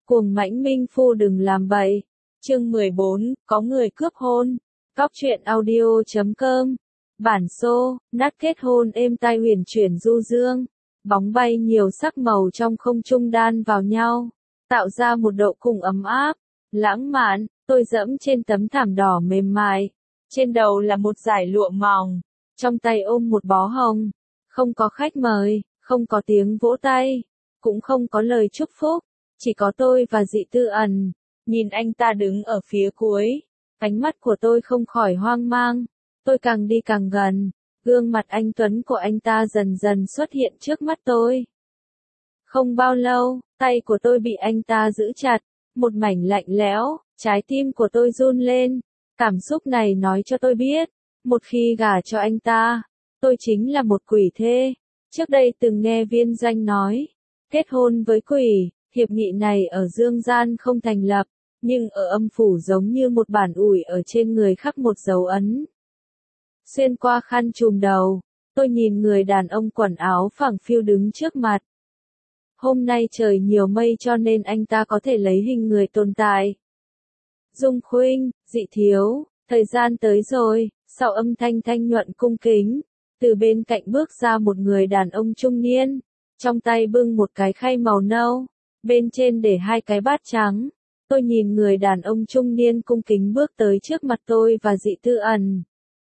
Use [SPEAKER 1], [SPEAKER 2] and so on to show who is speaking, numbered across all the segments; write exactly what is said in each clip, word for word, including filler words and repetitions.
[SPEAKER 1] Cuồng mãnh minh phu đừng làm bậy. Chương mười bốn, có người cướp hôn. Góc truyện audio chấm com. Bản xô, nát kết hôn êm tai huyền chuyển du dương. Bóng bay nhiều sắc màu trong không trung đan vào nhau, tạo ra một độ cùng ấm áp, lãng mạn. Tôi dẫm trên tấm thảm đỏ mềm mại. Trên đầu là một dải lụa mỏng, trong tay ôm một bó hồng. Không có khách mời, không có tiếng vỗ tay, cũng không có lời chúc phúc, chỉ có tôi và Dị Tư Ẩn. Nhìn anh ta đứng ở phía cuối, ánh mắt của tôi không khỏi hoang mang. Tôi càng đi càng gần, gương mặt anh tuấn của anh ta dần dần xuất hiện trước mắt tôi. Không bao lâu, tay của tôi bị anh ta giữ chặt, một mảnh lạnh lẽo, trái tim của tôi run lên. Cảm xúc này nói cho tôi biết, một khi gả cho anh ta, tôi chính là một quỷ thê. Trước đây từng nghe Viên Doanh nói, kết hôn với quỷ, hiệp nghị này ở dương gian không thành lập, nhưng ở âm phủ giống như một bản ủi ở trên người khắc một dấu ấn. Xuyên qua khăn trùm đầu, tôi nhìn người đàn ông quần áo phẳng phiu đứng trước mặt. Hôm nay trời nhiều mây cho nên anh ta có thể lấy hình người tồn tại. Dung Khuynh, Dị Thiếu, thời gian tới rồi. Sau âm thanh thanh nhuận cung kính, từ bên cạnh bước ra một người đàn ông trung niên, trong tay bưng một cái khay màu nâu, bên trên để hai cái bát trắng. Tôi nhìn người đàn ông trung niên cung kính bước tới trước mặt tôi và Dị Tư Ẩn.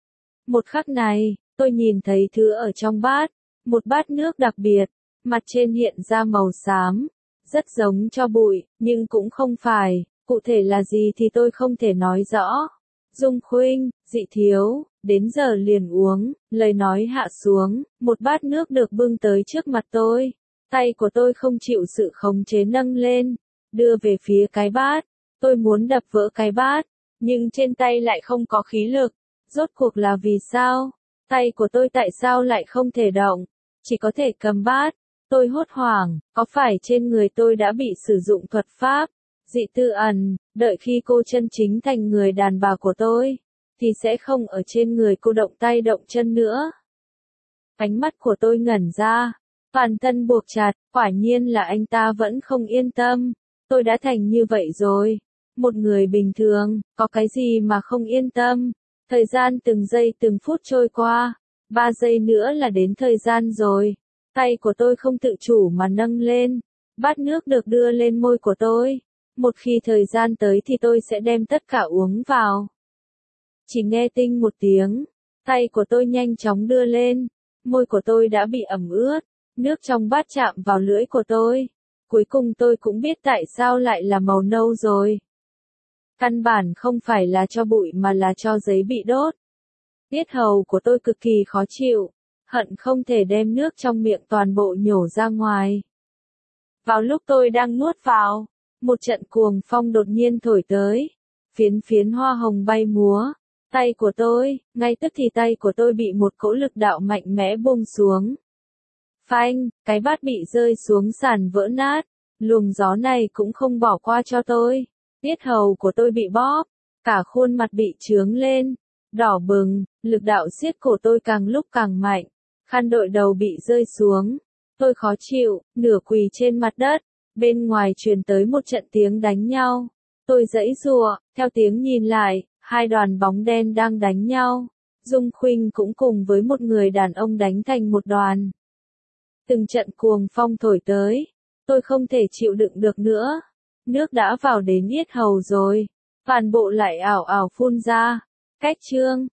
[SPEAKER 1] Một khắc này, tôi nhìn thấy thứ ở trong bát, một bát nước đặc biệt, mặt trên hiện ra màu xám, rất giống tro bụi, nhưng cũng không phải, cụ thể là gì thì tôi không thể nói rõ. Dung Khuynh, Dị Thiếu, đến giờ liền uống. Lời nói hạ xuống, một bát nước được bưng tới trước mặt tôi. Tay của tôi không chịu sự khống chế nâng lên, đưa về phía cái bát. Tôi muốn đập vỡ cái bát, nhưng trên tay lại không có khí lực. Rốt cuộc là vì sao? Tay của tôi tại sao lại không thể động? Chỉ có thể cầm bát. Tôi hốt hoảng, có phải trên người tôi đã bị sử dụng thuật pháp? Dị Tư Ẩn, đợi khi cô chân chính thành người đàn bà của tôi, thì sẽ không ở trên người cô động tay động chân nữa. Ánh mắt của tôi ngẩn ra, toàn thân buộc chặt, quả nhiên là anh ta vẫn không yên tâm. Tôi đã thành như vậy rồi. Một người bình thường, có cái gì mà không yên tâm. Thời gian từng giây từng phút trôi qua, ba giây nữa là đến thời gian rồi. Tay của tôi không tự chủ mà nâng lên, bát nước được đưa lên môi của tôi. Một khi thời gian tới thì tôi sẽ đem tất cả uống vào. Chỉ nghe tinh một tiếng, tay của tôi nhanh chóng đưa lên, môi của tôi đã bị ẩm ướt, nước trong bát chạm vào lưỡi của tôi. Cuối cùng tôi cũng biết tại sao lại là màu nâu rồi. Căn bản không phải là tro bụi mà là tro giấy bị đốt. Tiết hầu của tôi cực kỳ khó chịu, hận không thể đem nước trong miệng toàn bộ nhổ ra ngoài. Vào lúc tôi đang nuốt vào, một trận cuồng phong đột nhiên thổi tới, phiến phiến hoa hồng bay múa. Tay của tôi, ngay tức thì tay của tôi bị một cỗ lực đạo mạnh mẽ buông xuống. Phanh, cái bát bị rơi xuống sàn vỡ nát, luồng gió này cũng không bỏ qua cho tôi. Tiết hầu của tôi bị bóp, cả khuôn mặt bị chướng lên, đỏ bừng, lực đạo siết cổ tôi càng lúc càng mạnh, khăn đội đầu bị rơi xuống. Tôi khó chịu, nửa quỳ trên mặt đất, bên ngoài truyền tới một trận tiếng đánh nhau. Tôi giãy giụa, theo tiếng nhìn lại, hai đoàn bóng đen đang đánh nhau. Dung Khuynh cũng cùng với một người đàn ông đánh thành một đoàn. Từng trận cuồng phong thổi tới, tôi không thể chịu đựng được nữa. Nước đã vào đến yết hầu rồi, toàn bộ lại ảo ảo phun ra. Cách chương